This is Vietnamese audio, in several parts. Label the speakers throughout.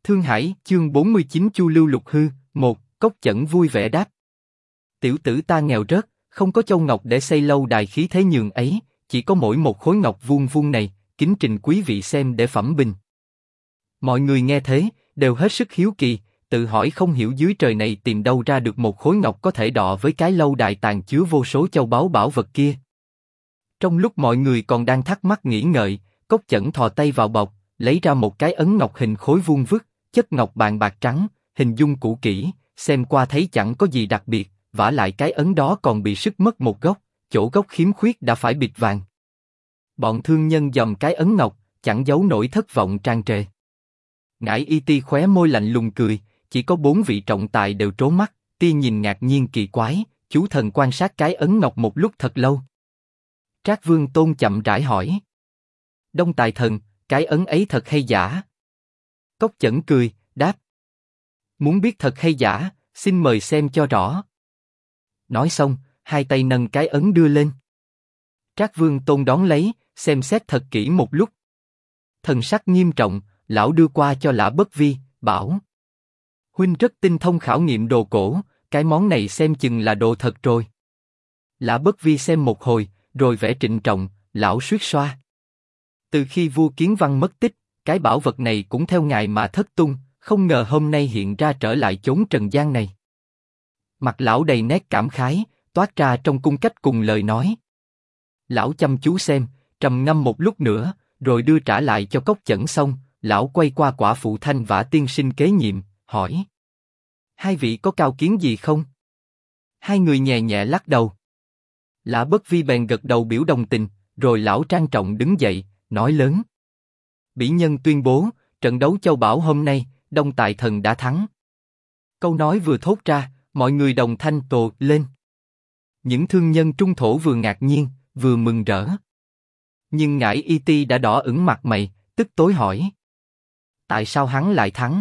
Speaker 1: Thương Hải, chương 49 Chu Lưu Lục Hư, 1, Cốc Chẩn vui vẻ đáp. Tiểu tử ta nghèo rớt, không có châu ngọc để xây lâu đài khí thế nhường ấy, chỉ có mỗi một khối ngọc vuông vuông này, kính trình quý vị xem để phẩm bình. Mọi người nghe thế, đều hết sức hiếu kỳ, tự hỏi không hiểu dưới trời này tìm đâu ra được một khối ngọc có thể đọ với cái lâu đài tàn chứa vô số châu báu bảo vật kia. Trong lúc mọi người còn đang thắc mắc nghĩ ngợi, Cốc Chẩn thò tay vào bọc, lấy ra một cái ấn ngọc hình khối vuông vức, chất ngọc bàn bạc trắng, hình dung cũ kỹ, xem qua thấy chẳng có gì đặc biệt, vả lại cái ấn đó còn bị sứt mất một góc, chỗ góc khiếm khuyết đã phải bịt vàng. Bọn thương nhân dòm cái ấn ngọc, chẳng giấu nổi thất vọng tràn trề. Ngải Y Ti khóe môi lạnh lùng cười, chỉ có 4 vị trọng tài đều trố mắt, tia nhìn ngạc nhiên kỳ quái, chú thần quan sát cái ấn ngọc một lúc thật lâu. Trác Vương Tôn chậm rãi hỏi: Đông Tài Thần, cái ấn ấy thật hay giả? Cốc Chẩn cười, đáp: Muốn biết thật hay giả, xin mời xem cho rõ. Nói xong, hai tay nâng cái ấn đưa lên. Trác Vương Tôn đón lấy, xem xét thật kỹ một lúc. Thần sắc nghiêm trọng, lão đưa qua cho Lã Bất Vi, bảo: Huynh rất tinh thông khảo nghiệm đồ cổ, cái món này xem chừng là đồ thật rồi. Lã Bất Vi xem một hồi, rồi vẻ trịnh trọng, lão suýt xoa. Từ khi vua Kiến Văn mất tích, cái bảo vật này cũng theo ngài mà thất tung, không ngờ hôm nay hiện ra trở lại chốn trần gian này. Mặt lão đầy nét cảm khái, toát ra trong cung cách cùng lời nói. Lão chăm chú xem, trầm ngâm một lúc nữa, rồi đưa trả lại cho Cốc Chẩn xong, lão quay qua quả phụ Thanh Vã tiên sinh kế nhiệm, hỏi: Hai vị có cao kiến gì không? Hai người nhẹ nhẹ lắc đầu. Lã Bất Vi bèn gật đầu biểu đồng tình, rồi lão trang trọng đứng dậy, nói lớn: Bỉ nhân tuyên bố, trận đấu châu bảo hôm nay, Đông Tài Thần đã thắng. Câu nói vừa thốt ra, mọi người đồng thanh tồ lên. Những thương nhân trung thổ vừa ngạc nhiên, vừa mừng rỡ. Nhưng Ngải Y Ti đã đỏ ửng mặt mày, tức tối hỏi: Tại sao hắn lại thắng?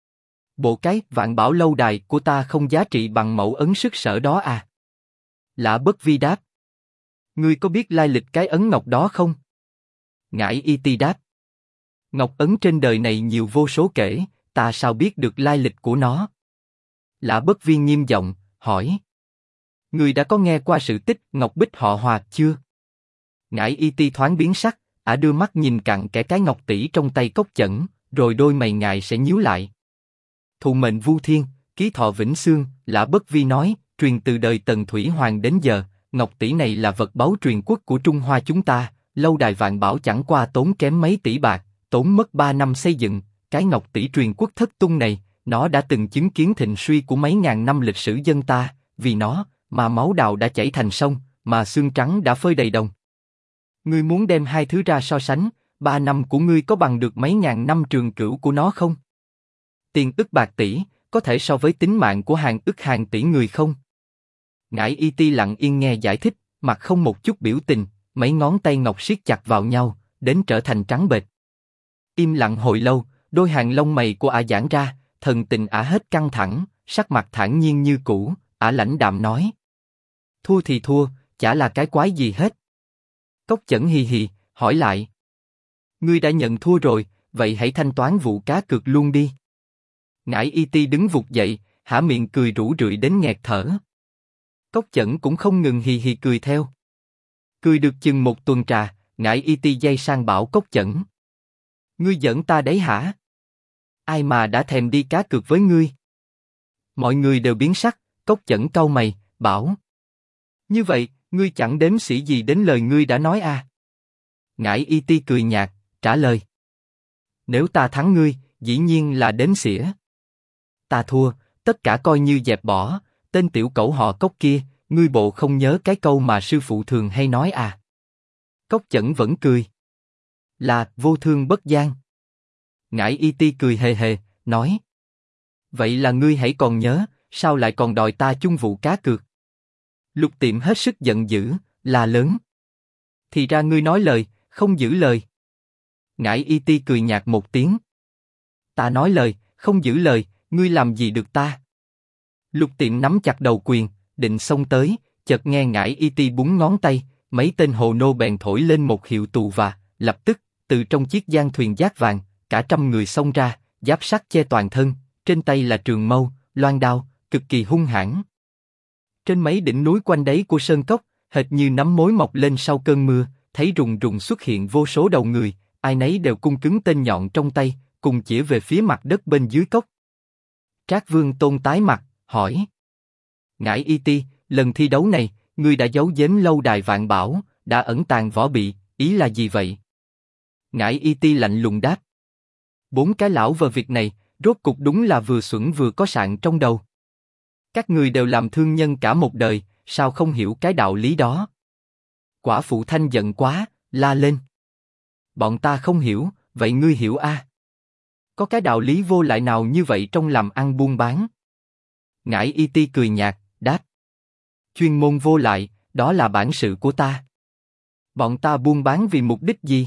Speaker 1: Bộ cái Vạn Bảo lâu đài của ta không giá trị bằng mẫu ấn sức sở đó à? Lã Bất Vi đáp: Ngươi có biết lai lịch cái ấn ngọc đó không? Ngải Y Ti đáp: Ngọc ấn trên đời này nhiều vô số kể, ta sao biết được lai lịch của nó? Lã Bất Vi nghiêm giọng hỏi: Ngươi đã có nghe qua sự tích Ngọc Bích họ Hòa chưa? Ngải Y Ti thoáng biến sắc, đưa mắt nhìn cặn kẽ cái ngọc tỷ trong tay Cốc Chẩn, rồi đôi mày ngài sẽ nhíu lại. Thụ mệnh Vu Thiên, ký thọ vĩnh xương, Lã Bất Vi nói, truyền từ đời Tần Thủy Hoàng đến giờ, ngọc tỷ này là vật báu truyền quốc của Trung Hoa chúng ta, lâu đài Vạn Bảo chẳng qua tốn kém mấy tỷ bạc, tốn mất 3 năm xây dựng, cái ngọc tỷ truyền quốc thất tung này, nó đã từng chứng kiến thịnh suy của mấy ngàn năm lịch sử dân ta, vì nó mà máu đào đã chảy thành sông, mà xương trắng đã phơi đầy đồng. Ngươi muốn đem hai thứ ra so sánh, 3 năm của ngươi có bằng được mấy ngàn năm trường cửu của nó không? Tiền ức bạc tỷ, có thể so với tính mạng của hàng ức hàng tỷ người không? Ngải Y Ti lặng yên nghe giải thích, mặt không một chút biểu tình, mấy ngón tay ngọc siết chặt vào nhau, đến trở thành trắng bệch. Im lặng hồi lâu, đôi hàng lông mày của giãn ra, thần tình hết căng thẳng, sắc mặt thản nhiên như cũ, lãnh đạm nói: Thua thì thua, chả là cái quái gì hết. Cốc Chẩn hì hì, hỏi lại: Ngươi đã nhận thua rồi, vậy hãy thanh toán vụ cá cược luôn đi. Ngải Y Ti đứng vụt dậy, há miệng cười rũ rượi đến nghẹt thở. Cốc Chẩn cũng không ngừng hì hì cười theo. Cười được chừng một tuần trà, Ngải Y Ti dây sang bảo Cốc Chẩn: Ngươi giỡn ta đấy hả? Ai mà đã thèm đi cá cược với ngươi? Mọi người đều biến sắc, Cốc Chẩn cau mày, bảo: Như vậy, ngươi chẳng đếm xỉa gì đến lời ngươi đã nói à? Ngải Y Ti cười nhạt, trả lời: Nếu ta thắng ngươi, dĩ nhiên là đếm xỉa. Ta thua, tất cả coi như dẹp bỏ, tên tiểu cẩu họ Cốc kia, ngươi bộ không nhớ cái câu mà sư phụ thường hay nói à? Cốc Chẩn vẫn cười: Là vô thương bất gian. Ngải Y Ti cười hề hề, nói: Vậy là ngươi hãy còn nhớ, sao lại còn đòi ta chung vụ cá cược? Lục Tiệm hết sức giận dữ, la lớn: Thì ra ngươi nói lời, không giữ lời. Ngải Y Ti cười nhạt một tiếng: Ta nói lời, không giữ lời, ngươi làm gì được ta? Lục Tiệm nắm chặt đầu quyền, định xông tới, chợt nghe Ngải Y Ti búng ngón tay, mấy tên hồ nô bèn thổi lên một hiệu tù và, lập tức, từ trong chiếc giang thuyền dát vàng, cả trăm người xông ra, giáp sắt che toàn thân, trên tay là trường mâu, loan đao, cực kỳ hung hãn. Trên mấy đỉnh núi quanh đáy của sơn cốc, hệt như nấm mối mọc lên sau cơn mưa, thấy rùng rùng xuất hiện vô số đầu người, ai nấy đều cung cứng tên nhọn trong tay, cùng chĩa về phía mặt đất bên dưới cốc. Trác Vương Tôn tái mặt, hỏi: Ngải Y Ti, lần thi đấu này, ngươi đã giấu giếm lâu đài Vạn Bảo, đã ẩn tàng võ bị, ý là gì vậy? Ngải Y Ti lạnh lùng đáp: 4 cái lão vờ việc này, rốt cục đúng là vừa xuẩn vừa có sạn trong đầu. Các người đều làm thương nhân cả một đời, sao không hiểu cái đạo lý đó? Quả phụ Thanh giận quá, la lên: Bọn ta không hiểu, vậy ngươi hiểu a? Có cái đạo lý vô lại nào như vậy trong làm ăn buôn bán? Ngải Y Ti cười nhạt, đáp: Chuyên môn vô lại, đó là bản sự của ta. Bọn ta buôn bán vì mục đích gì?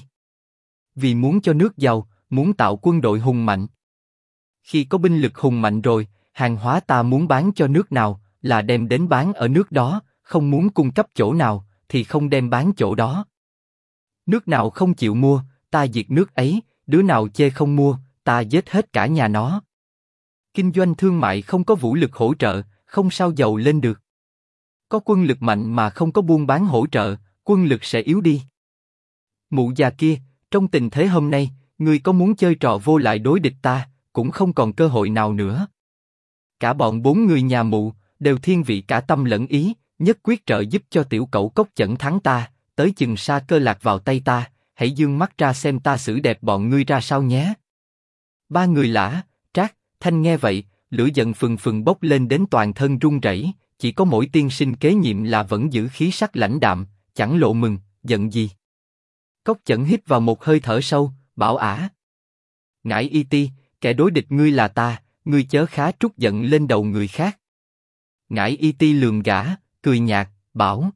Speaker 1: Vì muốn cho nước giàu, muốn tạo quân đội hùng mạnh. Khi có binh lực hùng mạnh rồi, hàng hóa ta muốn bán cho nước nào, là đem đến bán ở nước đó, không muốn cung cấp chỗ nào, thì không đem bán chỗ đó. Nước nào không chịu mua, ta diệt nước ấy, đứa nào chê không mua, ta giết hết cả nhà nó. Kinh doanh thương mại không có vũ lực hỗ trợ, không sao giàu lên được. Có quân lực mạnh mà không có buôn bán hỗ trợ, quân lực sẽ yếu đi. Mụ già kia, trong tình thế hôm nay, ngươi có muốn chơi trò vô lại đối địch ta, cũng không còn cơ hội nào nữa. Cả bọn 4 người nhà mụ đều thiên vị cả tâm lẫn ý, nhất quyết trợ giúp cho tiểu cẩu Cốc Chẩn thắng ta, tới chừng sa cơ lạc vào tay ta, hãy dương mắt ra xem ta xử đẹp bọn ngươi ra sao nhé. 3 người Lã, Trác, Thanh nghe vậy, lửa giận phừng phừng bốc lên đến toàn thân run rẩy. Chỉ có mỗi tiên sinh kế nhiệm là vẫn giữ khí sắc lãnh đạm, chẳng lộ mừng, giận gì. Cốc Chẩn hít vào một hơi thở sâu, bảo ả: Ngải Y Ti, kẻ đối địch ngươi là ta, ngươi chớ khá trút giận lên đầu người khác. Ngải Y Ti lườm gã, cười nhạt, bảo: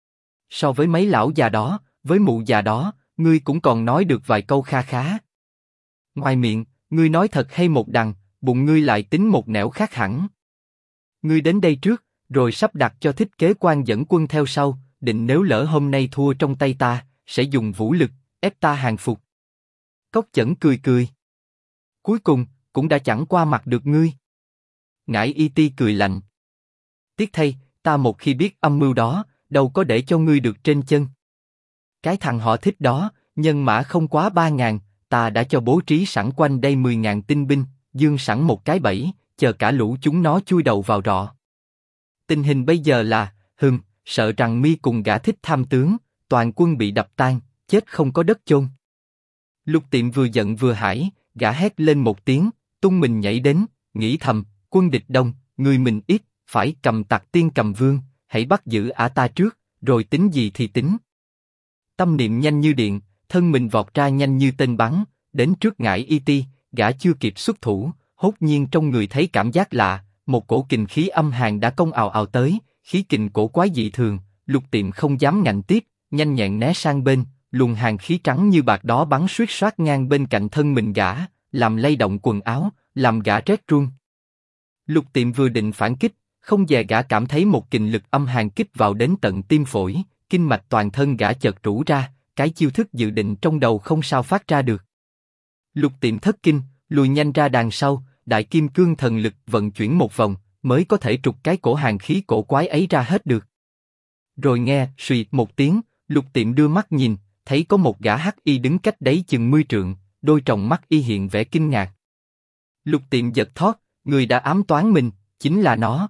Speaker 1: So với mấy lão già đó, với mụ già đó, ngươi cũng còn nói được vài câu kha khá. Ngoài miệng, ngươi nói thật hay một đằng, bụng ngươi lại tính một nẻo khác hẳn. Ngươi đến đây trước, rồi sắp đặt cho Thích Kế Quan dẫn quân theo sau, định nếu lỡ hôm nay thua trong tay ta, sẽ dùng vũ lực ép ta hàng phục. Cốc Chẩn cười cười: Cuối cùng cũng đã chẳng qua mặt được ngươi. Ngải Y Ti cười lạnh: Tiếc thay, ta một khi biết âm mưu đó, đâu có để cho ngươi được trên chân. Cái thằng họ Thích đó, nhân mã không quá 3.000, ta đã cho bố trí sẵn quanh đây 10.000 tinh binh, dương sẵn một cái bẫy, chờ cả lũ chúng nó chui đầu vào rọ. Tình hình bây giờ là, sợ rằng mi cùng gã Thích tham tướng, toàn quân bị đập tan, chết không có đất chôn. Lục Tiệm vừa giận vừa hãi, gã hét lên một tiếng, tung mình nhảy đến, nghĩ thầm: quân địch đông, người mình ít, phải cầm tặc tiên cầm vương, hãy bắt giữ ả ta trước, rồi tính gì thì tính. Tâm niệm nhanh như điện, thân mình vọt ra nhanh như tên bắn, đến trước Ngải Y Ti, gã chưa kịp xuất thủ, hốt nhiên trong người thấy cảm giác lạ, một cổ kình khí âm hàn đã công ào ào tới, khí kình cổ quái dị thường. Lục Tiệm không dám ngạnh tiếp, nhanh nhẹn né sang bên, luồng hàn khí trắng như bạc đó bắn xuýt xoát ngang bên cạnh thân mình gã, làm lay động quần áo, làm gã rét run. Lục Tiệm vừa định phản kích, không dè gã cảm thấy một kình lực âm hàn kích vào đến tận tim phổi, kinh mạch toàn thân gã chợt rũ ra, cái chiêu thức dự định trong đầu không sao phát ra được. Lục Tiệm thất kinh, lùi nhanh ra đằng sau, đại kim cương thần lực vận chuyển một vòng, mới có thể trục cái cổ hàn khí cổ quái ấy ra hết được. Rồi nghe suỵt một tiếng, Lục Tiệm đưa mắt nhìn, thấy có một gã hắc y đứng cách đấy chừng 10 trượng, đôi tròng mắt y hiện vẻ kinh ngạc. Lục Tiệm giật thót, người đã ám toán mình, chính là nó.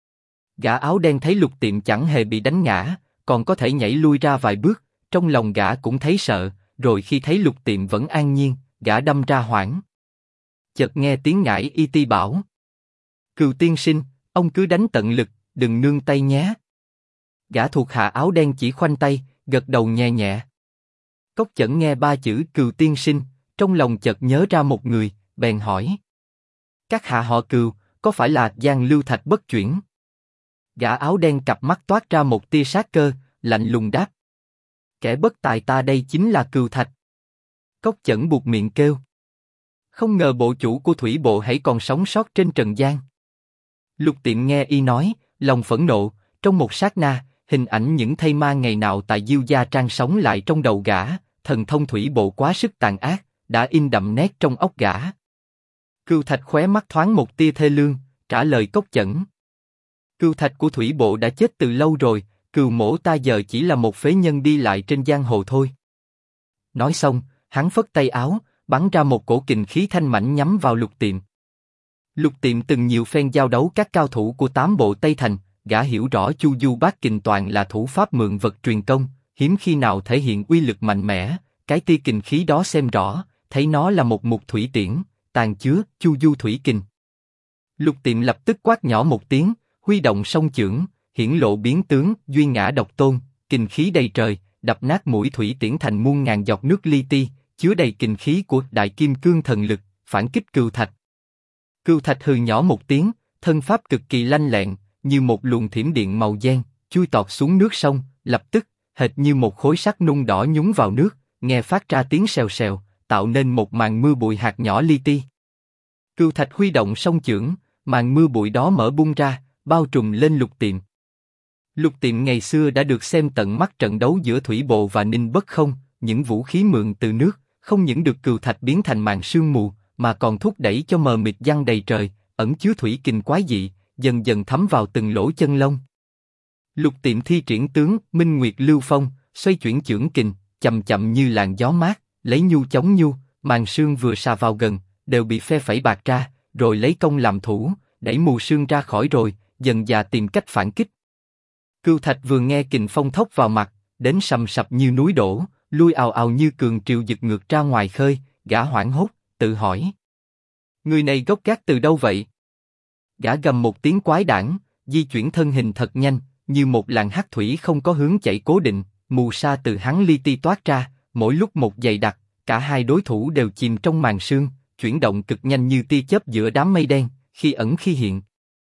Speaker 1: Gã áo đen thấy Lục Tiệm chẳng hề bị đánh ngã, còn có thể nhảy lui ra vài bước, trong lòng gã cũng thấy sợ, rồi khi thấy Lục Tiệm vẫn an nhiên, gã đâm ra hoảng. Chợt nghe tiếng Ngải Y Ti bảo: Cừu tiên sinh, ông cứ đánh tận lực, đừng nương tay nhé. Gã thuộc hạ áo đen chỉ khoanh tay, gật đầu nhẹ nhẹ. Cốc Chẩn nghe 3 chữ Cừu tiên sinh, trong lòng chợt nhớ ra một người, bèn hỏi: Các hạ họ Cừu, có phải là Giang Lưu Thạch Bất Chuyển? Gã áo đen cặp mắt toát ra một tia sát cơ, lạnh lùng đáp: Kẻ bất tài ta đây chính là Cừu Thạch. Cốc Chẩn buột miệng kêu: Không ngờ bộ chủ của thủy bộ hãy còn sống sót trên trần gian. Lục Tiệm nghe y nói, lòng phẫn nộ, trong một sát na, hình ảnh những thây ma ngày nào tại Diêu Gia Trang sống lại trong đầu gã, thần thông thủy bộ quá sức tàn ác, đã in đậm nét trong óc gã. Cừu Thạch khóe mắt thoáng một tia thê lương, trả lời Cốc Chẩn. Cừu Thạch của Thủy Bộ đã chết từ lâu rồi, Cừu mỗ ta giờ chỉ là một phế nhân đi lại trên giang hồ thôi. Nói xong, hắn phất tay áo, bắn ra một cổ kình khí thanh mãnh nhắm vào Lục Tiệm. Lục Tiệm từng nhiều phen giao đấu các cao thủ của 8 bộ Tây Thành, gã hiểu rõ Chu Du Bát Kình toàn là thủ pháp mượn vật truyền công, hiếm khi nào thể hiện uy lực mạnh mẽ. Cái tia kình khí đó xem rõ, thấy nó là một mục thủy tiễn, tàn chứa Chu Du thủy kình. Lục Tiệm lập tức quát nhỏ một tiếng, huy động song chưởng, hiển lộ biến tướng duy ngã độc tôn, kình khí đầy trời, đập nát mũi thủy tiễn thành muôn ngàn giọt nước li ti, chứa đầy kình khí của Đại Kim Cương thần lực, phản kích Cừu Thạch. Cừu Thạch hừ nhỏ một tiếng, thân pháp cực kỳ lanh lẹn, như một luồng thiểm điện màu đen, chui tọt xuống nước sông, lập tức, hệt như một khối sắt nung đỏ nhúng vào nước, nghe phát ra tiếng xèo xèo, tạo nên một màn mưa bụi hạt nhỏ li ti. Cừu Thạch huy động song chưởng, màn mưa bụi đó mở bung ra, bao trùm lên Lục Tiệm. Lục Tiệm ngày xưa đã được xem tận mắt trận đấu giữa Thủy Bộ và Ninh Bất Không, những vũ khí mượn từ nước, không những được Cừu Thạch biến thành màn sương mù, mà còn thúc đẩy cho mờ mịt giăng đầy trời, ẩn chứa thủy kình quái dị, dần dần thấm vào từng lỗ chân lông. Lục Tiệm thi triển tướng Minh Nguyệt Lưu Phong, xoay chuyển chưởng kình, chậm chậm như làn gió mát, lấy nhu chống nhu, màn sương vừa xà vào gần, đều bị phe phẩy bạt ra, rồi lấy công làm thủ, đẩy mù sương ra khỏi rồi, dần dà tìm cách phản kích. Cừu Thạch vừa nghe kình phong thốc vào mặt, đến sầm sập như núi đổ, lui ào ào như cường triều giật ngược ra ngoài khơi, gã hoảng hốt, tự hỏi: người này gốc gác từ đâu vậy? Gã gầm một tiếng quái đản, di chuyển thân hình thật nhanh, như một làn hắc thủy không có hướng chạy cố định, mù sa từ hắn li ti toát ra, mỗi lúc một dày đặc, cả hai đối thủ đều chìm trong màn sương, chuyển động cực nhanh như tia chớp giữa đám mây đen, khi ẩn khi hiện.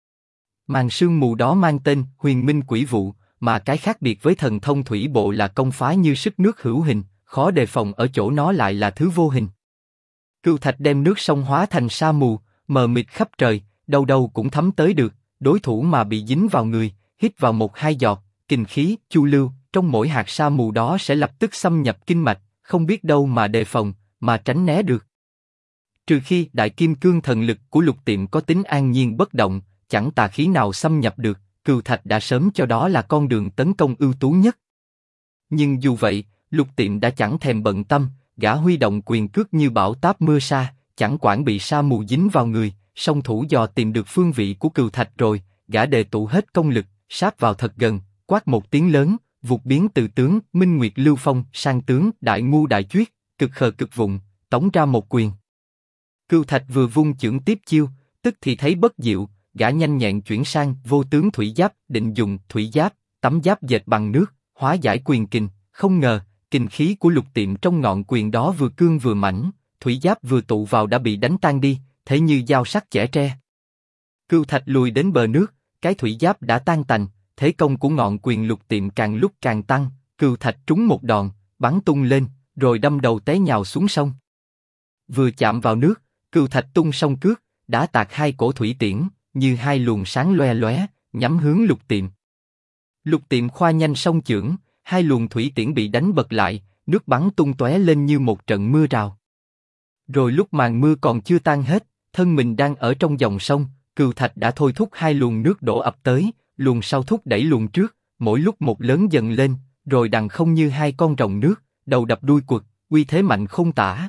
Speaker 1: Màn sương mù đó mang tên Huyền Minh Quỷ Vụ, mà cái khác biệt với thần thông Thủy Bộ là công phá như sức nước hữu hình, khó đề phòng ở chỗ nó lại là thứ vô hình. Cừu Thạch đem nước sông hóa thành sa mù, mờ mịt khắp trời, đâu đâu cũng thấm tới được. Đối thủ mà bị dính vào người, hít vào một hai giọt kình khí chu lưu trong mỗi hạt sa mù đó sẽ lập tức xâm nhập kinh mạch, không biết đâu mà đề phòng, mà tránh né được. Trừ khi Đại Kim Cương thần lực của Lục Tiệm có tính an nhiên bất động, chẳng tà khí nào xâm nhập được, Cừu Thạch đã sớm cho đó là con đường tấn công ưu tú nhất. Nhưng dù vậy, Lục Tiệm đã chẳng thèm bận tâm, gã huy động quyền cước như bão táp mưa sa, chẳng quản bị sa mù dính vào người, song thủ dò tìm được phương vị của Cừu Thạch rồi, gã đề tụ hết công lực, sát vào thật gần, quát một tiếng lớn, vụt biến từ tướng Minh Nguyệt Lưu Phong sang tướng Đại Ngu Đại Chuyết, cực khờ cực vụng, tống ra một quyền. Cừu Thạch vừa vung chưởng tiếp chiêu, tức thì thấy bất diệu, gã nhanh nhẹn chuyển sang vô tướng thủy giáp, định dùng thủy giáp, tấm giáp dệt bằng nước, hóa giải quyền kình, không ngờ kình khí của Lục Tiệm trong ngọn quyền đó vừa cương vừa mãnh, thủy giáp vừa tụ vào đã bị đánh tan đi, thế như dao sắc chẻ tre. Cừu Thạch lùi đến bờ nước, cái thủy giáp đã tan tành, thế công của ngọn quyền Lục Tiệm càng lúc càng tăng, Cừu Thạch trúng một đòn, bắn tung lên, rồi đâm đầu té nhào xuống sông. Vừa chạm vào nước, Cừu Thạch tung song cước, đã tạc hai cổ thủy tiễn, như hai luồng sáng loe loé, nhắm hướng Lục Tiệm. Lục Tiệm khoa nhanh song chưởng, hai luồng thủy tiễn bị đánh bật lại, nước bắn tung tóe lên như một trận mưa rào. Rồi lúc màn mưa còn chưa tan hết, thân mình đang ở trong dòng sông, Cừu Thạch đã thôi thúc hai luồng nước đổ ập tới, luồng sau thúc đẩy luồng trước, mỗi lúc một lớn dần lên, rồi đằng không như hai con rồng nước, đầu đập đuôi quật, uy thế mạnh không tả.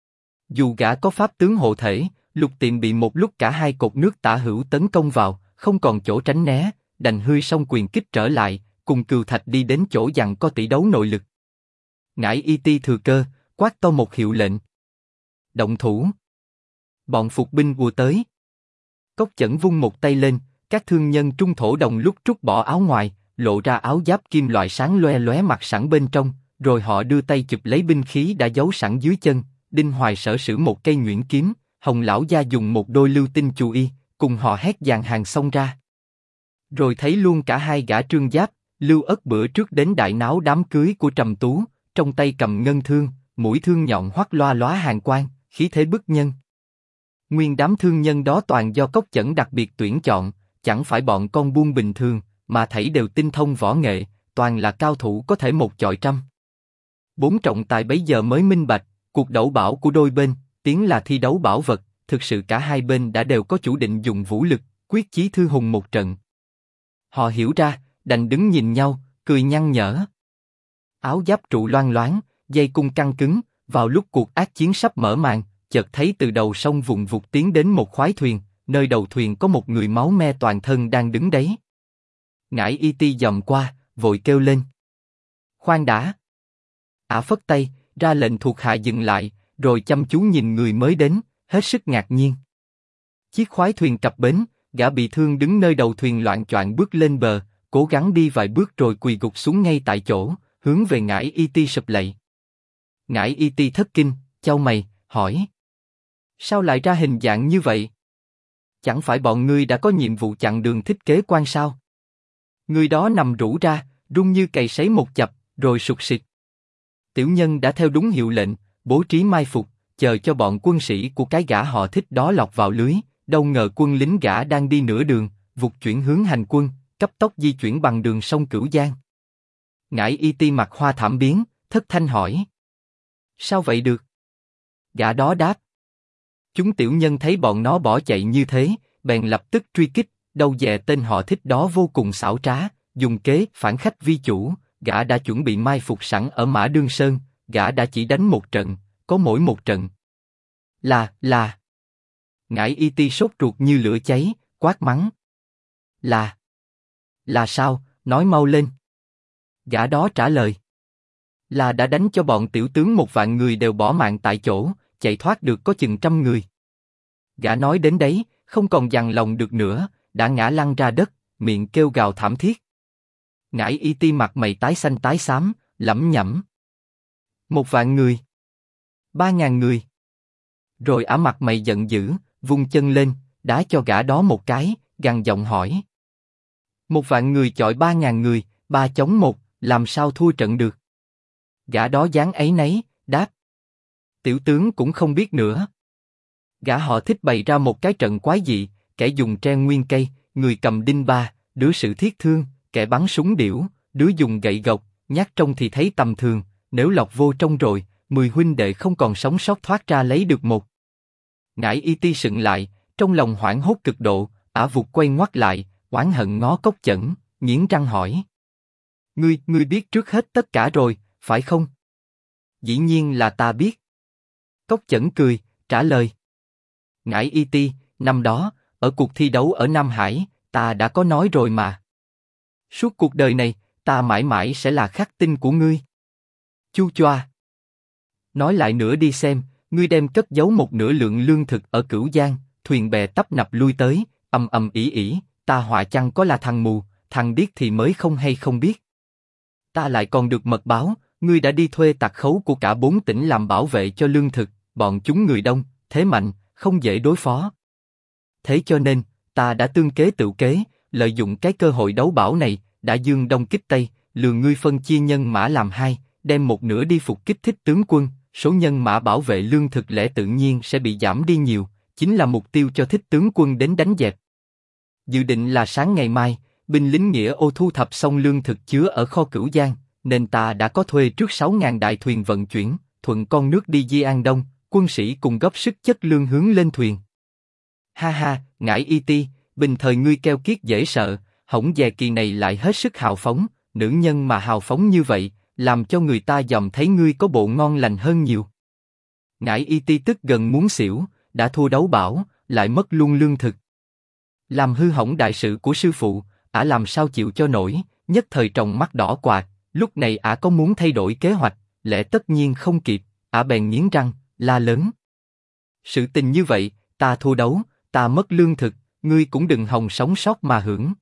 Speaker 1: Dù gã có pháp tướng hộ thể, Lục Tiệm bị một lúc cả hai cột nước tả hữu tấn công vào, không còn chỗ tránh né, đành hươi song quyền kích trở lại, cùng Cừu Thạch đi đến chỗ giằng co tỷ đấu nội lực. Ngải Y Ti thừa cơ, quát to một hiệu lệnh. Động thủ. Bọn phục binh ùa tới. Cốc Chẩn vung một tay lên, các thương nhân trung thổ đồng lúc trút bỏ áo ngoài, lộ ra áo giáp kim loại sáng loe loé mặc sẵn bên trong, rồi họ đưa tay chụp lấy binh khí đã giấu sẵn dưới chân. Đinh Hoài Sở sử một cây nhuyễn kiếm, Hồng lão gia dùng một đôi lưu tinh chù y, cùng họ hét dàn hàng xông ra. Rồi thấy luôn cả hai gã Trương Giáp, Lưu Ất bữa trước đến đại náo đám cưới của Trầm Tú, trong tay cầm ngân thương, mũi thương nhọn hoắt loa lóa hàn quang, khí thế bức nhân. Nguyên đám thương nhân đó toàn do Cốc Chẩn đặc biệt tuyển chọn, chẳng phải bọn con buôn bình thường, mà thảy đều tinh thông võ nghệ, toàn là cao thủ có thể một chọi trăm. Bốn trọng tài bấy giờ mới minh bạch, cuộc đấu bảo của đôi bên, tiếng là thi đấu bảo vật, thực sự cả hai bên đã đều có chủ định dùng vũ lực, quyết chí thư hùng một trận. Họ hiểu ra, đành đứng nhìn nhau, cười nhăn nhở. Áo giáp trụ loang loáng, dây cung căng cứng, vào lúc cuộc ác chiến sắp mở màn, chợt thấy từ đầu sông vùng vụt tiến đến một khoái thuyền, nơi đầu thuyền có một người máu me toàn thân đang đứng đấy. Ngải Y Ti dòm qua, vội kêu lên. Khoan đã. Ả phất tay, ra lệnh thuộc hạ dừng lại, rồi chăm chú nhìn người mới đến, hết sức ngạc nhiên. Chiếc khoái thuyền cập bến, gã bị thương đứng nơi đầu thuyền loạng choạng bước lên bờ, cố gắng đi vài bước rồi quỳ gục xuống ngay tại chỗ, hướng về Ngải Y Ti sụp lạy. Ngải Y Ti thất kinh, chau mày, hỏi. Sao lại ra hình dạng như vậy? Chẳng phải bọn ngươi đã có nhiệm vụ chặn đường Thích Kế Quan sao? Người đó nằm rũ ra, run như cày sấy một chập, rồi sụt sịt. Tiểu nhân đã theo đúng hiệu lệnh, bố trí mai phục, chờ cho bọn quân sĩ của cái gã họ Thích đó lọt vào lưới, đâu ngờ quân lính gã đang đi nửa đường, vụt chuyển hướng hành quân, cấp tốc di chuyển bằng đường sông Cửu Giang. Ngải Y Ti mặt hoa thảm biến, thất thanh hỏi. Sao vậy được? Gã đó đáp. Chúng tiểu nhân thấy bọn nó bỏ chạy như thế, bèn lập tức truy kích, đâu dè tên họ Thích đó vô cùng xảo trá, dùng kế phản khách vi chủ, gã đã chuẩn bị mai phục sẵn ở Mã Đương Sơn, gã đã chỉ đánh một trận, có mỗi một trận. Là. Ngải Y Ti sốt ruột như lửa cháy, quát mắng. Là sao, nói mau lên. Gã đó trả lời. Là đã đánh cho bọn tiểu tướng 1.000 người đều bỏ mạng tại chỗ, chạy thoát được có chừng 100 người. Gã nói đến đấy, không còn dằn lòng được nữa, đã ngã lăn ra đất, miệng kêu gào thảm thiết. Ngải Y Ti mặt mày tái xanh tái xám, lẩm nhẩm. 1.000 người. 3.000 người. Rồi ả mặt mày giận dữ, vung chân lên, đá cho gã đó một cái, gằn giọng hỏi. 1.000 người chọi 3.000 người, 3 chống 1, làm sao thua trận được? Gã đó dáng áy náy, đáp. Tiểu tướng cũng không biết nữa. Gã họ Thích bày ra một cái trận quái dị, kẻ dùng tre nguyên cây, người cầm đinh ba, đứa sử thiết thương, kẻ bắn súng điểu, đứa dùng gậy gộc, nhát trông thì thấy tầm thường, nếu lọt vô trong rồi, 10 huynh đệ không còn sống sót thoát ra lấy được một. Ngải Y Ti sững lại, trong lòng hoảng hốt cực độ, ả vụt quay ngoắt lại, oán hận ngó Cốc Chẩn, nghiến răng hỏi. Ngươi biết trước hết tất cả rồi, phải không? Dĩ nhiên là ta biết. Cốc Chẩn cười, trả lời. Ngải Y Ti, năm đó, ở cuộc thi đấu ở Nam Hải, ta đã có nói rồi mà. Suốt cuộc đời này, ta mãi mãi sẽ là khắc tinh của ngươi. Chu choa. Nói lại nữa đi xem, ngươi đem cất giấu một nửa lượng lương thực ở Cửu Giang, thuyền bè tấp nập lui tới, ầm ĩ, ta họa chăng có là thằng mù, thằng điếc thì mới không hay không biết. Ta lại còn được mật báo, ngươi đã đi thuê tặc khấu của cả 4 tỉnh làm bảo vệ cho lương thực, bọn chúng người đông, thế mạnh, không dễ đối phó. Thế cho nên, ta đã tương kế tự kế, lợi dụng cái cơ hội đấu bảo này, đã dương đông kích tây, lừa ngươi phân chia nhân mã làm hai, đem một nửa đi phục kích Thích tướng quân, số nhân mã bảo vệ lương thực lẽ tự nhiên sẽ bị giảm đi nhiều, chính là mục tiêu cho Thích tướng quân đến đánh dẹp. Dự định là sáng ngày mai, binh lính Nghĩa Ô thu thập xong lương thực chứa ở kho Cửu Giang, nên ta đã có thuê trước 6.000 đại thuyền vận chuyển, thuận con nước đi Di An Đông, quân sĩ cùng góp sức chất lương hướng lên thuyền. Ha ha, Ngải Y Ti, bình thời ngươi keo kiết dễ sợ, hổng dè kỳ này lại hết sức hào phóng, nữ nhân mà hào phóng như vậy, làm cho người ta dòm thấy ngươi có bộ ngon lành hơn nhiều. Ngải Y Ti tức gần muốn xỉu, đã thua đấu bảo, lại mất luôn lương thực. Làm hư hỏng đại sự của sư phụ, ả làm sao chịu cho nổi, nhất thời tròng mắt đỏ quạt, lúc này ả có muốn thay đổi kế hoạch, lẽ tất nhiên không kịp, ả bèn nghiến răng, la lớn. Sự tình như vậy, ta thua đấu, ta mất lương thực, ngươi cũng đừng hòng sống sót mà hưởng.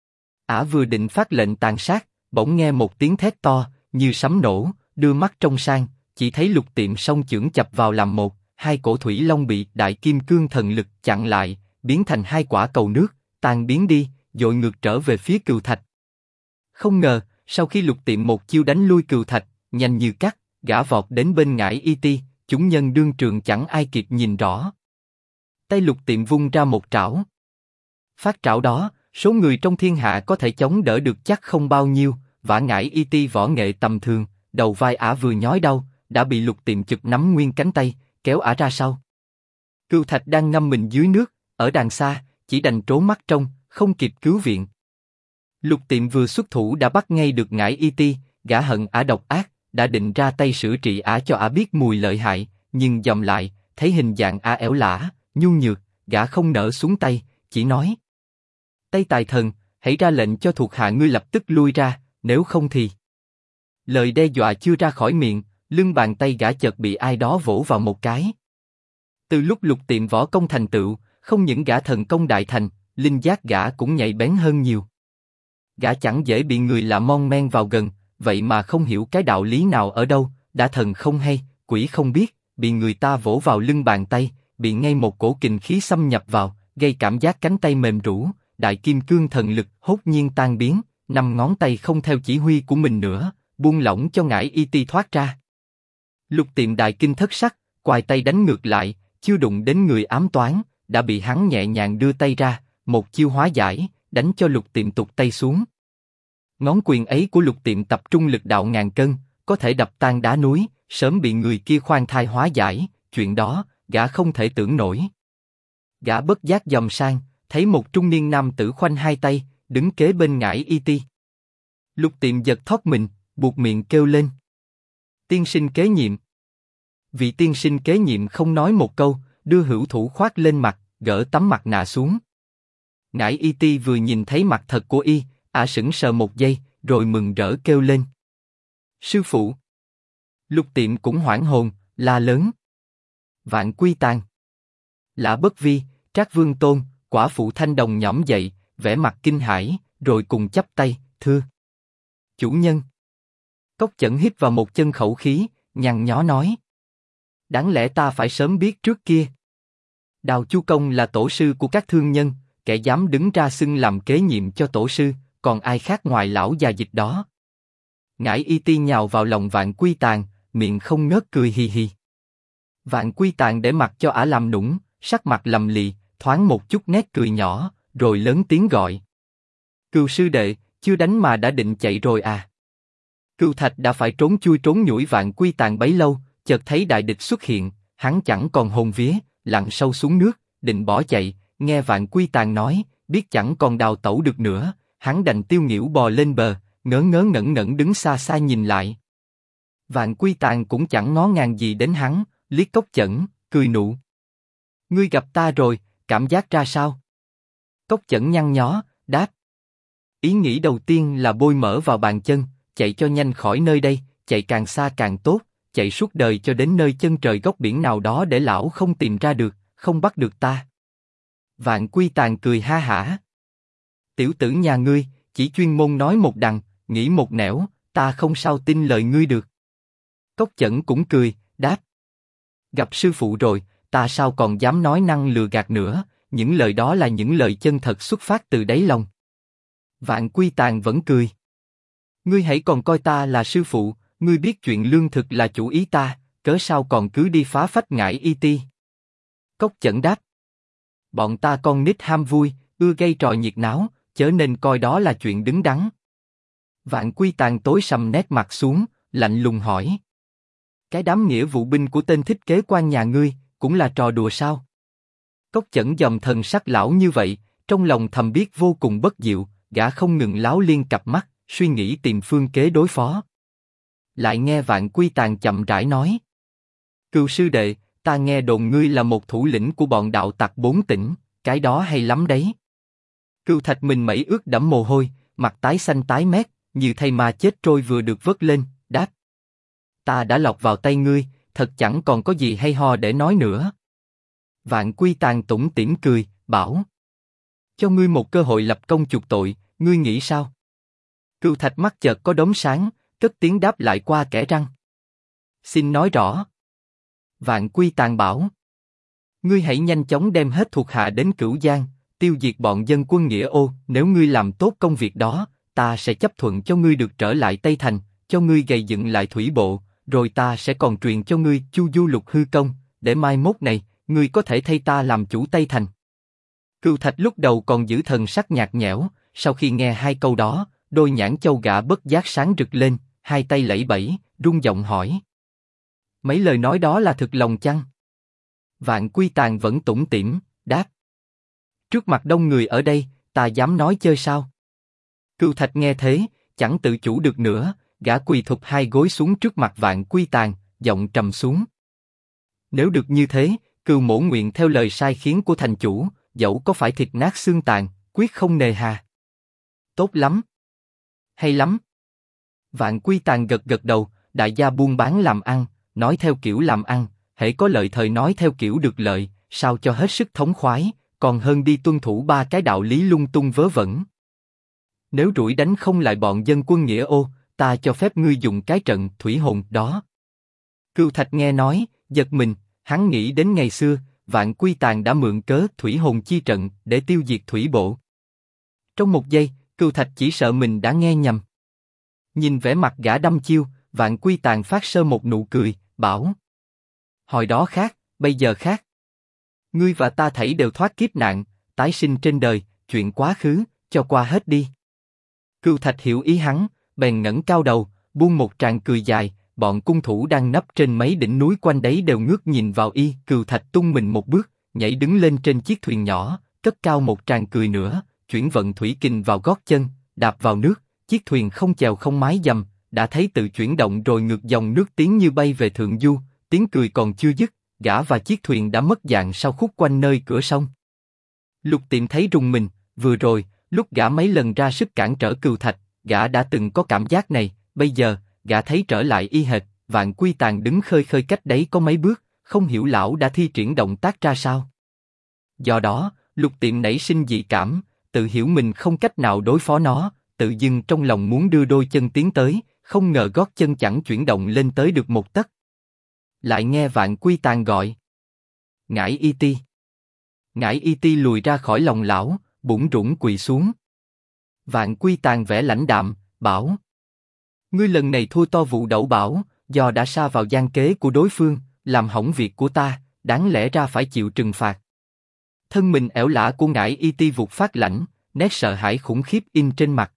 Speaker 1: Ả vừa định phát lệnh tàn sát, bỗng nghe một tiếng thét to, như sấm nổ, đưa mắt trông sang, chỉ thấy Lục Tiệm song chưởng chập vào làm một, hai cổ thủy long bị đại kim cương thần lực chặn lại, biến thành hai quả cầu nước, tan biến đi, dội ngược trở về phía Cừu Thạch. Không ngờ, sau khi Lục Tiệm một chiêu đánh lui Cừu Thạch, nhanh như cắt, gã vọt đến bên Ngải Y Ti, chúng nhân đương trường chẳng ai kịp nhìn rõ. Tay Lục Tiệm vung ra một trảo. Phát trảo đó, số người trong thiên hạ có thể chống đỡ được chắc không bao nhiêu, vả Ngải Y Ti võ nghệ tầm thường, đầu vai ả vừa nhói đau, đã bị Lục Tiệm chụp nắm nguyên cánh tay, kéo ả ra sau. Cưu Thạch đang ngâm mình dưới nước, ở đàng xa, chỉ đành trố mắt trông, không kịp cứu viện. Lục Tiệm vừa xuất thủ đã bắt ngay được Ngải Y Ti, gã hận ả độc ác, đã định ra tay sửa trị ả cho ả biết mùi lợi hại, nhưng dòm lại, thấy hình dạng ả ẻo lả, nhu nhược, gã không nỡ xuống tay, chỉ nói: Tây Tài Thần, hãy ra lệnh cho thuộc hạ ngươi lập tức lui ra, nếu không thì... Lời đe dọa chưa ra khỏi miệng, lưng bàn tay gã chợt bị ai đó vỗ vào một cái. Từ lúc Lục Tiệm võ công thành tựu, không những gã thần công đại thành, linh giác gã cũng nhạy bén hơn nhiều. Gã chẳng dễ bị người lạ mon men vào gần, vậy mà không hiểu cái đạo lý nào ở đâu, đã thần không hay, quỷ không biết, bị người ta vỗ vào lưng bàn tay, bị ngay một cổ kình khí xâm nhập vào, gây cảm giác cánh tay mềm rũ, đại kim cương thần lực hốt nhiên tan biến, 5 ngón tay không theo chỉ huy của mình nữa, buông lỏng cho Ngải Y Ti thoát ra. Lục Tiệm đại kinh thất sắc, quài tay đánh ngược lại, chưa đụng đến người ám toán, đã bị hắn nhẹ nhàng đưa tay ra, một chiêu hóa giải, đánh cho Lục Tiệm tụt tay xuống. Ngón quyền ấy của Lục Tiệm tập trung lực đạo ngàn cân, có thể đập tan đá núi, sớm bị người kia khoan thai hóa giải, chuyện đó, gã không thể tưởng nổi. Gã bất giác dòm sang, thấy một trung niên nam tử khoanh hai tay, đứng kế bên Ngải Y Ti. Lục Tiệm giật thót mình, buột miệng kêu lên: Tiên sinh kế nhiệm. Vị tiên sinh kế nhiệm không nói một câu, đưa hữu thủ khoác lên mặt, gỡ tấm mặt nạ xuống. Ngải Y Ti vừa nhìn thấy mặt thật của y, ả sững sờ một giây, rồi mừng rỡ kêu lên: Sư phụ! Lục Tiệm cũng hoảng hồn, la lớn: Vạn Quy Tàng! Lã Bất Vi, Trác Vương Tôn, quả phụ Thanh Đồng nhõm dậy, vẻ mặt kinh hãi, rồi cùng chắp tay, thưa chủ nhân. Cốc Chẩn hít vào một chân khẩu khí, nhăn nhó nói: Đáng lẽ ta phải sớm biết trước kia. Đào Chu Công là tổ sư của các thương nhân, kẻ dám đứng ra xưng làm kế nhiệm cho tổ sư, còn ai khác ngoài lão già dịch đó. Ngải Y Ti nhào vào lòng Vạn Quy Tàng, miệng không ngớt cười hì hì. Vạn Quy Tàng để mặc cho ả làm nũng, sắc mặt lầm lì, thoáng một chút nét cười nhỏ, rồi lớn tiếng gọi: Cừu sư đệ, chưa đánh mà đã định chạy rồi à? Cừu Thạch đã phải trốn chui trốn nhủi Vạn Quy Tàng bấy lâu, chợt thấy đại địch xuất hiện, hắn chẳng còn hồn vía, lặn sâu xuống nước, định bỏ chạy, nghe Vạn Quy Tàng nói, biết chẳng còn đào tẩu được nữa, hắn đành tiêu nghỉu bò lên bờ, ngớ ngớ ngẩn ngẩn đứng xa xa nhìn lại. Vạn Quy Tàng cũng chẳng ngó ngàng gì đến hắn, liếc Cốc Chẩn, cười nụ: Ngươi gặp ta rồi, cảm giác ra sao? Cốc Chẩn nhăn nhó, đáp: Ý nghĩ đầu tiên là bôi mỡ vào bàn chân, chạy cho nhanh khỏi nơi đây, chạy càng xa càng tốt, chạy suốt đời cho đến nơi chân trời góc biển nào đó để lão không tìm ra được, không bắt được ta. Vạn Quy Tàng cười ha hả: Tiểu tử nhà ngươi, chỉ chuyên môn nói một đằng, nghĩ một nẻo, ta không sao tin lời ngươi được. Cốc Chẩn cũng cười, đáp: Gặp sư phụ rồi, ta sao còn dám nói năng lừa gạt nữa, những lời đó là những lời chân thật xuất phát từ đáy lòng. Vạn Quy Tàng vẫn cười: Ngươi hãy còn coi ta là sư phụ, ngươi biết chuyện lương thực là chủ ý ta, cớ sao còn cứ đi phá phách Ngải Y Ti? Cốc Chẩn đáp: Bọn ta con nít ham vui, ưa gây trò nhiệt náo, chớ nên coi đó là chuyện đứng đắn. Vạn Quy Tàng tối sầm nét mặt xuống, lạnh lùng hỏi: Cái đám nghĩa vụ binh của tên thích kế quan nhà ngươi, cũng là trò đùa sao? Cốc Chẩn dòm thần sắc lão như vậy, trong lòng thầm biết vô cùng bất diệu, gã không ngừng láo liên cặp mắt, suy nghĩ tìm phương kế đối phó. Lại nghe Vạn Quy Tàng chậm rãi nói: Cừu sư đệ, ta nghe đồn ngươi là một thủ lĩnh của bọn đạo tặc 4 tỉnh, cái đó hay lắm đấy. Cừu Thạch mình mẩy ướt đẫm mồ hôi, mặt tái xanh tái mét, như thây ma chết trôi vừa được vớt lên, đáp: Ta đã lọt vào tay ngươi, thật chẳng còn có gì hay ho để nói nữa. Vạn Quy Tàng tủm tỉm cười, bảo: Cho ngươi một cơ hội lập công chuộc tội, ngươi nghĩ sao? Cừu Thạch mắt chợt có đốm sáng, cất tiếng đáp lại qua kẽ răng: Xin nói rõ. Vạn Quy Tàng bảo: Ngươi hãy nhanh chóng đem hết thuộc hạ đến Cửu Giang, tiêu diệt bọn dân quân Nghĩa Ô. Nếu ngươi làm tốt công việc đó, ta sẽ chấp thuận cho ngươi được trở lại Tây Thành, cho ngươi gầy dựng lại thủy bộ, rồi ta sẽ còn truyền cho ngươi Chu Du Lục Hư Công, để mai mốt này ngươi có thể thay ta làm chủ Tây Thành. Cừu Thạch lúc đầu còn giữ thần sắc nhạt nhẽo, sau khi nghe hai câu đó, đôi nhãn châu gã bất giác sáng rực lên, hai tay lẫy bẫy, rung giọng hỏi: Mấy lời nói đó là thực lòng chăng? Vạn Quy Tàng vẫn tủm tỉm, đáp. Trước mặt đông người ở đây, ta dám nói chơi sao? Cừu Thạch nghe thế, chẳng tự chủ được nữa, gã quỳ thụp hai gối xuống trước mặt Vạn Quy Tàng, giọng trầm xuống. Nếu được như thế, Cừu mổ nguyện theo lời sai khiến của thành chủ, dẫu có phải thịt nát xương tàn, quyết không nề hà. Tốt lắm. Hay lắm. Vạn Quy Tàng gật gật đầu, đại gia buôn bán làm ăn, nói theo kiểu làm ăn, hễ có lợi thời nói theo kiểu được lợi, sao cho hết sức thống khoái, còn hơn đi tuân thủ ba cái đạo lý lung tung vớ vẩn. Nếu rủi đánh không lại bọn dân quân nghĩa ô, ta cho phép ngươi dùng cái trận thủy hồn đó. Cừu Thạch nghe nói, giật mình, hắn nghĩ đến ngày xưa, Vạn Quy Tàng đã mượn cớ thủy hồn chi trận để tiêu diệt thủy bộ. Trong một giây, Cừu Thạch chỉ sợ mình đã nghe nhầm. Nhìn vẻ mặt gã đăm chiêu, Vạn Quy Tàng phát sơ một nụ cười, bảo: hồi đó khác, bây giờ khác. Ngươi và ta thảy đều thoát kiếp nạn, tái sinh trên đời, chuyện quá khứ, cho qua hết đi. Cừu Thạch hiểu ý hắn, bèn ngẩng cao đầu, buông một tràng cười dài. Bọn cung thủ đang nấp trên mấy đỉnh núi quanh đấy đều ngước nhìn vào y. Cừu Thạch tung mình một bước, nhảy đứng lên trên chiếc thuyền nhỏ, cất cao một tràng cười nữa, chuyển vận thủy kình vào gót chân, đạp vào nước. Chiếc thuyền không chèo không mái dầm, đã thấy tự chuyển động rồi ngược dòng nước tiến như bay về thượng du. Tiếng cười còn chưa dứt, gã và chiếc thuyền đã mất dạng sau khúc quanh nơi cửa sông. Lục Tiệm thấy rùng mình, vừa rồi, lúc gã mấy lần ra sức cản trở Cừu Thạch, gã đã từng có cảm giác này, bây giờ, gã thấy trở lại y hệt. Vạn Quy Tàng đứng khơi khơi cách đấy có mấy bước, không hiểu lão đã thi triển động tác ra sao. Do đó, Lục Tiệm nảy sinh dị cảm, tự hiểu mình không cách nào đối phó nó, tự dưng trong lòng muốn đưa đôi chân tiến tới, không ngờ gót chân chẳng chuyển động lên tới được một tấc. Lại nghe Vạn Quy Tàng gọi: Ngải Y Ti. Ngải Y Ti lùi ra khỏi lòng lão, bủn rủn quỳ xuống. Vạn Quy Tàng vẻ lãnh đạm, bảo: ngươi lần này thua to vụ đậu bảo, do đã sa vào gian kế của đối phương, làm hỏng việc của ta, đáng lẽ ra phải chịu trừng phạt. Thân mình ẻo lả của Ngải Y Ti vụt phát lạnh, nét sợ hãi khủng khiếp in trên mặt.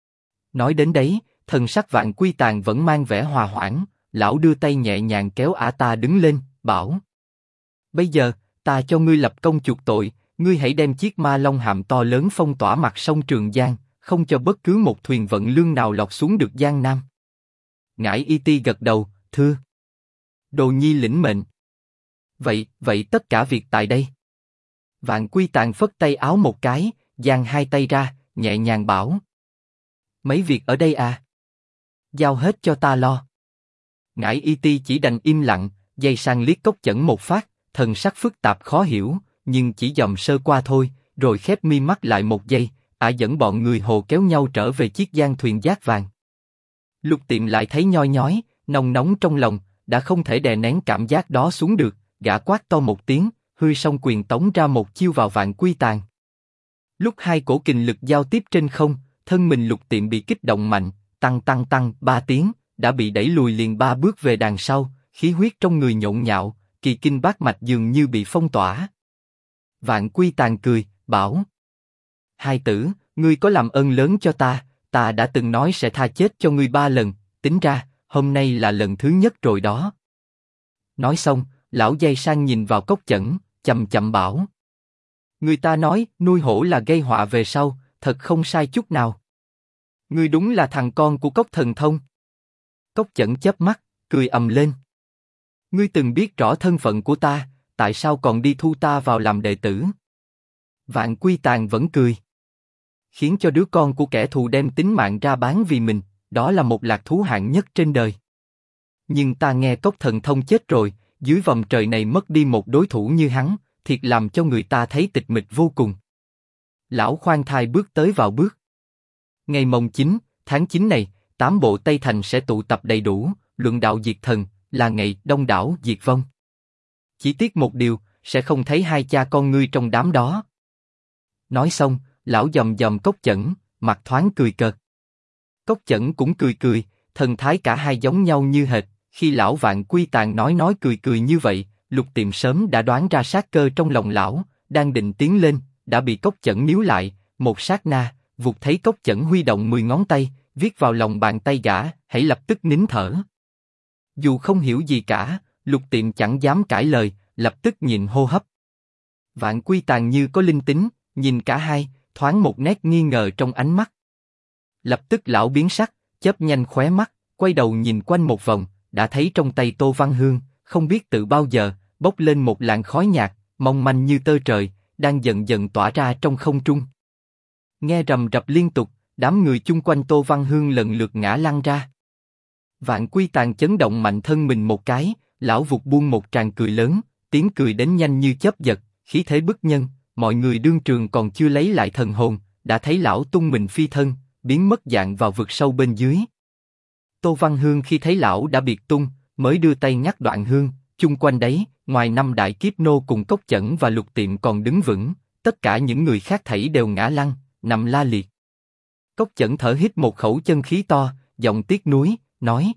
Speaker 1: Nói đến đấy, thần sắc Vạn Quy Tàng vẫn mang vẻ hòa hoãn, lão đưa tay nhẹ nhàng kéo ả ta đứng lên, bảo: bây giờ, ta cho ngươi lập công chuộc tội, ngươi hãy đem chiếc ma long hạm to lớn phong tỏa mặt sông Trường Giang, không cho bất cứ một thuyền vận lương nào lọt xuống được Giang Nam. Ngải Y Ti gật đầu, thưa. Đồ nhi lĩnh mệnh. Vậy tất cả việc tại đây. Vạn Quy Tàng phất tay áo một cái, giang hai tay ra, nhẹ nhàng bảo: mấy việc ở đây à? Giao hết cho ta lo. Ngải Y Ti chỉ đành im lặng, giây sang liếc Cốc Chẩn một phát, thần sắc phức tạp khó hiểu, nhưng chỉ dòm sơ qua thôi, rồi khép mi mắt lại một giây, ả dẫn bọn người Hồ kéo nhau trở về chiếc giang thuyền dát vàng. Lục Tiệm lại thấy nhoi nhói, nồng nóng trong lòng, đã không thể đè nén cảm giác đó xuống được, gã quát to một tiếng, hư song quyền tống ra một chiêu vào Vạn Quy Tàng. Lúc hai cổ kình lực giao tiếp trên không, thân mình Lục Tiệm bị kích động mạnh, tăng ba tiếng, đã bị đẩy lùi liền ba bước về đằng sau, khí huyết trong người nhộn nhạo, kỳ kinh bát mạch dường như bị phong tỏa. Vạn Quy Tàng cười, bảo: hai tử, ngươi có làm ơn lớn cho ta, ta đã từng nói sẽ tha chết cho ngươi 3 lần, tính ra, hôm nay là lần thứ nhất rồi đó. Nói xong, lão dây sang nhìn vào Cốc Chẩn, chậm chậm bảo: người ta nói, nuôi hổ là gây họa về sau, thật không sai chút nào. Ngươi đúng là thằng con của Cốc Thần Thông. Cốc Chẩn chớp mắt, cười ầm lên. Ngươi từng biết rõ thân phận của ta, tại sao còn đi thu ta vào làm đệ tử? Vạn Quy Tàng vẫn cười. Khiến cho đứa con của kẻ thù đem tính mạng ra bán vì mình, đó là một lạc thú hạng nhất trên đời. Nhưng ta nghe Cốc Thần Thông chết rồi, dưới vòng trời này mất đi một đối thủ như hắn, thiệt làm cho người ta thấy tịch mịch vô cùng. Lão khoan thai bước tới vào bước. Ngày mồng 9, tháng 9 này, 8 bộ Tây Thành sẽ tụ tập đầy đủ, luận đạo diệt thần, là ngày đông đảo diệt vong. Chỉ tiếc một điều, sẽ không thấy hai cha con ngươi trong đám đó. Nói xong, lão dòm dòm Cốc Chẩn, mặt thoáng cười cợt. Cốc Chẩn cũng cười, thần thái cả hai giống nhau như hệt. Khi lão Vạn Quy Tàng nói cười như vậy, Lục Tiệm sớm đã đoán ra sát cơ trong lòng lão, đang định tiến lên, đã bị Cốc Chẩn níu lại. Một sát na, vụt thấy Cốc Chẩn huy động 10 ngón tay, viết vào lòng bàn tay gã, hãy lập tức nín thở. Dù không hiểu gì cả, Lục Tiệm chẳng dám cãi lời, lập tức nhịn hô hấp. Vạn Quy Tàng như có linh tính, nhìn cả hai, thoáng một nét nghi ngờ trong ánh mắt. Lập tức lão biến sắc, chớp nhanh khóe mắt, quay đầu nhìn quanh một vòng, đã thấy trong tay Tô Văn Hương, không biết từ bao giờ, bốc lên một làn khói nhạt, mong manh như tơ trời, đang dần dần tỏa ra trong không trung. Nghe rầm rập liên tục, đám người chung quanh Tô Văn Hương lần lượt ngã lăn ra. Vạn Quy Tàng chấn động mạnh thân mình một cái, lão vụt buông một tràng cười lớn, tiếng cười đến nhanh như chớp giật, khí thế bức nhân, mọi người đương trường còn chưa lấy lại thần hồn, đã thấy lão tung mình phi thân, biến mất dạng vào vực sâu bên dưới. Tô Văn Hương khi thấy lão đã biệt tung, mới đưa tay ngắt đoạn hương, chung quanh đấy, ngoài năm đại kiếp nô cùng Cốc Chẩn và Lục Tiệm còn đứng vững, tất cả những người khác thảy đều ngã lăn, nằm la liệt. Cốc Chẩn thở hít một khẩu chân khí to, giọng tiếc nuối, nói: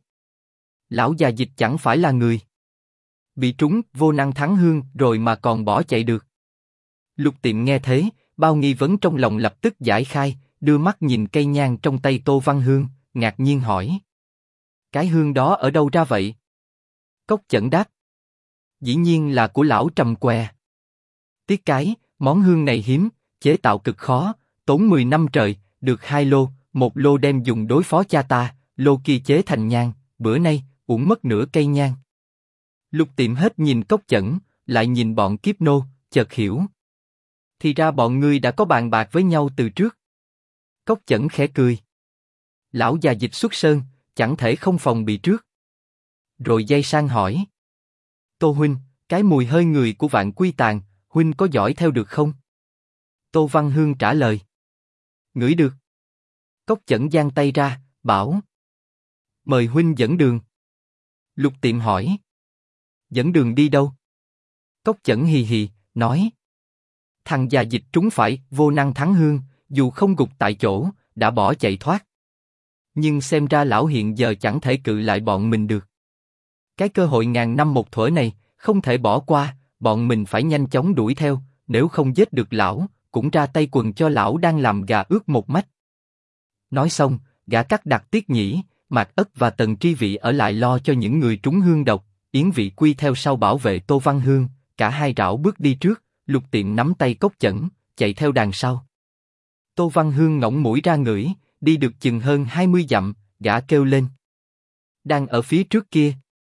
Speaker 1: Lão già Dịch chẳng phải là người bị trúng vô năng thắng hương rồi mà còn bỏ chạy được. Lục Tiệm nghe thế, bao nghi vấn trong lòng lập tức giải khai, đưa mắt nhìn cây nhang trong tay Tô Văn Hương, ngạc nhiên hỏi: Cái hương đó ở đâu ra vậy? Cốc Chẩn đáp: Dĩ nhiên là của lão Trầm Què. Tiếc cái, món hương này hiếm, chế tạo cực khó, tốn 10 năm trời, được 2 lô, một lô đem dùng đối phó cha ta, lô kia chế thành nhang, bữa nay uổng mất nửa cây nhang. Lục Tiệm hết nhìn Cốc Chẩn, lại nhìn bọn kiếp nô, chợt hiểu. Thì ra bọn ngươi đã có bàn bạc với nhau từ trước. Cốc Chẩn khẽ cười. Lão già Dịch xuất sơn, chẳng thể không phòng bị trước. Rồi dây sang hỏi: Tô huynh, cái mùi hơi người của Vạn Quy Tàng, huynh có dõi theo được không? Tô Văn Hương trả lời: Ngửi được. Cốc Chẩn giang tay ra, bảo: Mời huynh dẫn đường. Lục Tiệm hỏi: Dẫn đường đi đâu? Cốc Chẩn hì hì, nói: Thằng già Dịch trúng phải vô năng thắng hương, dù không gục tại chỗ, đã bỏ chạy thoát. Nhưng xem ra lão hiện giờ chẳng thể cự lại bọn mình được. Cái cơ hội ngàn năm một thuở này, không thể bỏ qua, bọn mình phải nhanh chóng đuổi theo, nếu không giết được lão, cũng ra tay quần cho lão đang làm gà ướt một mách. Nói xong, gã cắt đặt Tiết Nhĩ, Mạc Ất và Tần Tri Vị ở lại lo cho những người trúng hương độc, Yến Vị Quy theo sau bảo vệ Tô Văn Hương, cả hai rảo bước đi trước, Lục Tiệm nắm tay Cốc Chẩn, chạy theo đằng sau. Tô Văn Hương ngỗng mũi ra ngửi, đi được chừng hơn 20 dặm, gã kêu lên: Đang ở phía trước kia.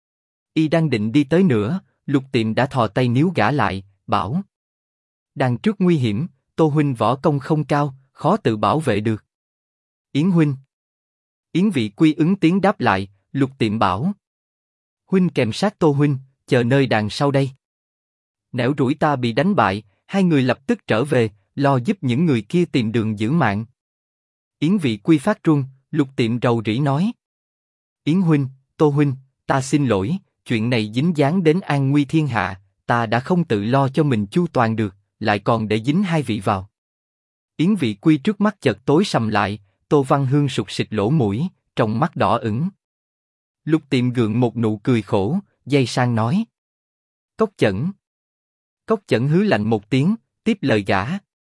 Speaker 1: Y đang định đi tới nữa, Lục Tiệm đã thò tay níu gã lại, bảo: Đằng trước nguy hiểm, Tô huynh võ công không cao, khó tự bảo vệ được. Yến huynh. Yến Vị Quy ứng tiếng đáp lại, Lục Tiệm bảo: Huynh kèm sát Tô huynh, chờ nơi đằng sau đây. Nẻo rủi ta bị đánh bại, hai người lập tức trở về, lo giúp những người kia tìm đường giữ mạng. Yến Vị Quy phát run, Lục Tiệm rầu rĩ nói: Yến huynh, Tô huynh, ta xin lỗi, chuyện này dính dáng đến an nguy thiên hạ, ta đã không tự lo cho mình chu toàn được, lại còn để dính hai vị vào. Yến Vị Quy trước mắt chợt tối sầm lại, Tô Văn Hương sụt sịt lỗ mũi, trong mắt đỏ ửng. Lục Tiệm gượng một nụ cười khổ, dây sang nói: Cốc Chẩn. Cốc Chẩn hứ lạnh một tiếng, tiếp lời gã: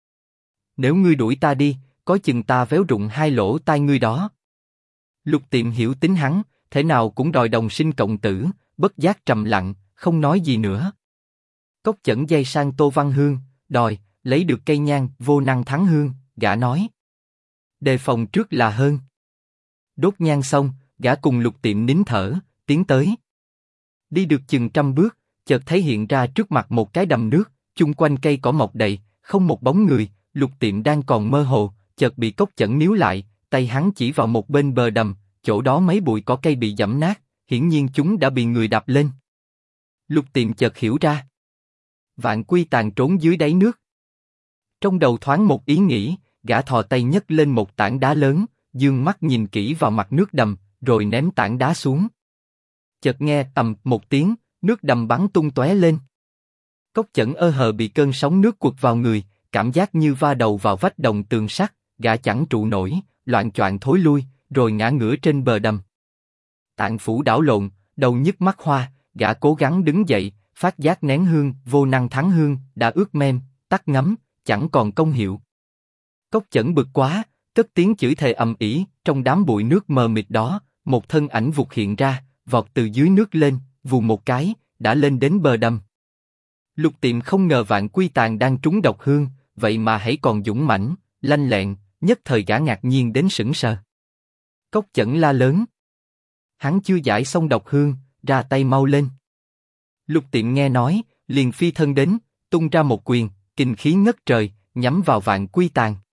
Speaker 1: Nếu ngươi đuổi ta đi, có chừng ta véo rụng hai lỗ tai ngươi đó. Lục Tiệm hiểu tính hắn, thể nào cũng đòi đồng sinh cộng tử, bất giác trầm lặng, không nói gì nữa. Cốc Chẩn dây sang Tô Văn Hương, đòi lấy được cây nhang vô năng thắng hương, gã nói: Đề phòng trước là hơn. Đốt nhang xong, gã cùng Lục Tiệm nín thở, tiến tới. Đi được chừng 100 bước, chợt thấy hiện ra trước mặt một cái đầm nước, chung quanh cây cỏ mọc đầy, không một bóng người. Lục Tiệm đang còn mơ hồ, chợt bị Cốc Chẩn níu lại, tay hắn chỉ vào một bên bờ đầm, chỗ đó mấy bụi cỏ cây bị giẫm nát, hiển nhiên chúng đã bị người đạp lên. Lục Tiệm chợt hiểu ra, Vạn Quy Tàng trốn dưới đáy nước. Trong đầu thoáng một ý nghĩ, gã thò tay nhấc lên một tảng đá lớn, dương mắt nhìn kỹ vào mặt nước đầm, rồi ném tảng đá xuống. Chợt nghe ầm một tiếng, nước đầm bắn tung tóe lên. Cốc Chẩn ơ hờ bị cơn sóng nước quật vào người, cảm giác như va đầu vào vách đồng tường sắt, gã chẳng trụ nổi, loạng choạng thối lui, rồi ngã ngửa trên bờ đầm. Tạng phủ đảo lộn, đầu nhức mắt hoa, gã cố gắng đứng dậy, phát giác nén hương vô năng thắng hương đã ướt mem, tắt ngấm, chẳng còn công hiệu. Cốc Chẩn bực quá, cất tiếng chửi thề ầm ĩ. Trong đám bụi nước mờ mịt đó, một thân ảnh vụt hiện ra, vọt từ dưới nước lên, vù một cái, đã lên đến bờ đầm. Lục Tiệm không ngờ Vạn Quy Tàn đang trúng độc hương, vậy mà hãy còn dũng mãnh, lanh lẹn, nhất thời gã ngạc nhiên đến sững sờ. Cốc Chẩn la lớn. Hắn chưa giải xong độc hương, ra tay mau lên. Lục Tiệm nghe nói, liền phi thân đến, tung ra một quyền, kình khí ngất trời, nhắm vào Vạn Quy Tàn.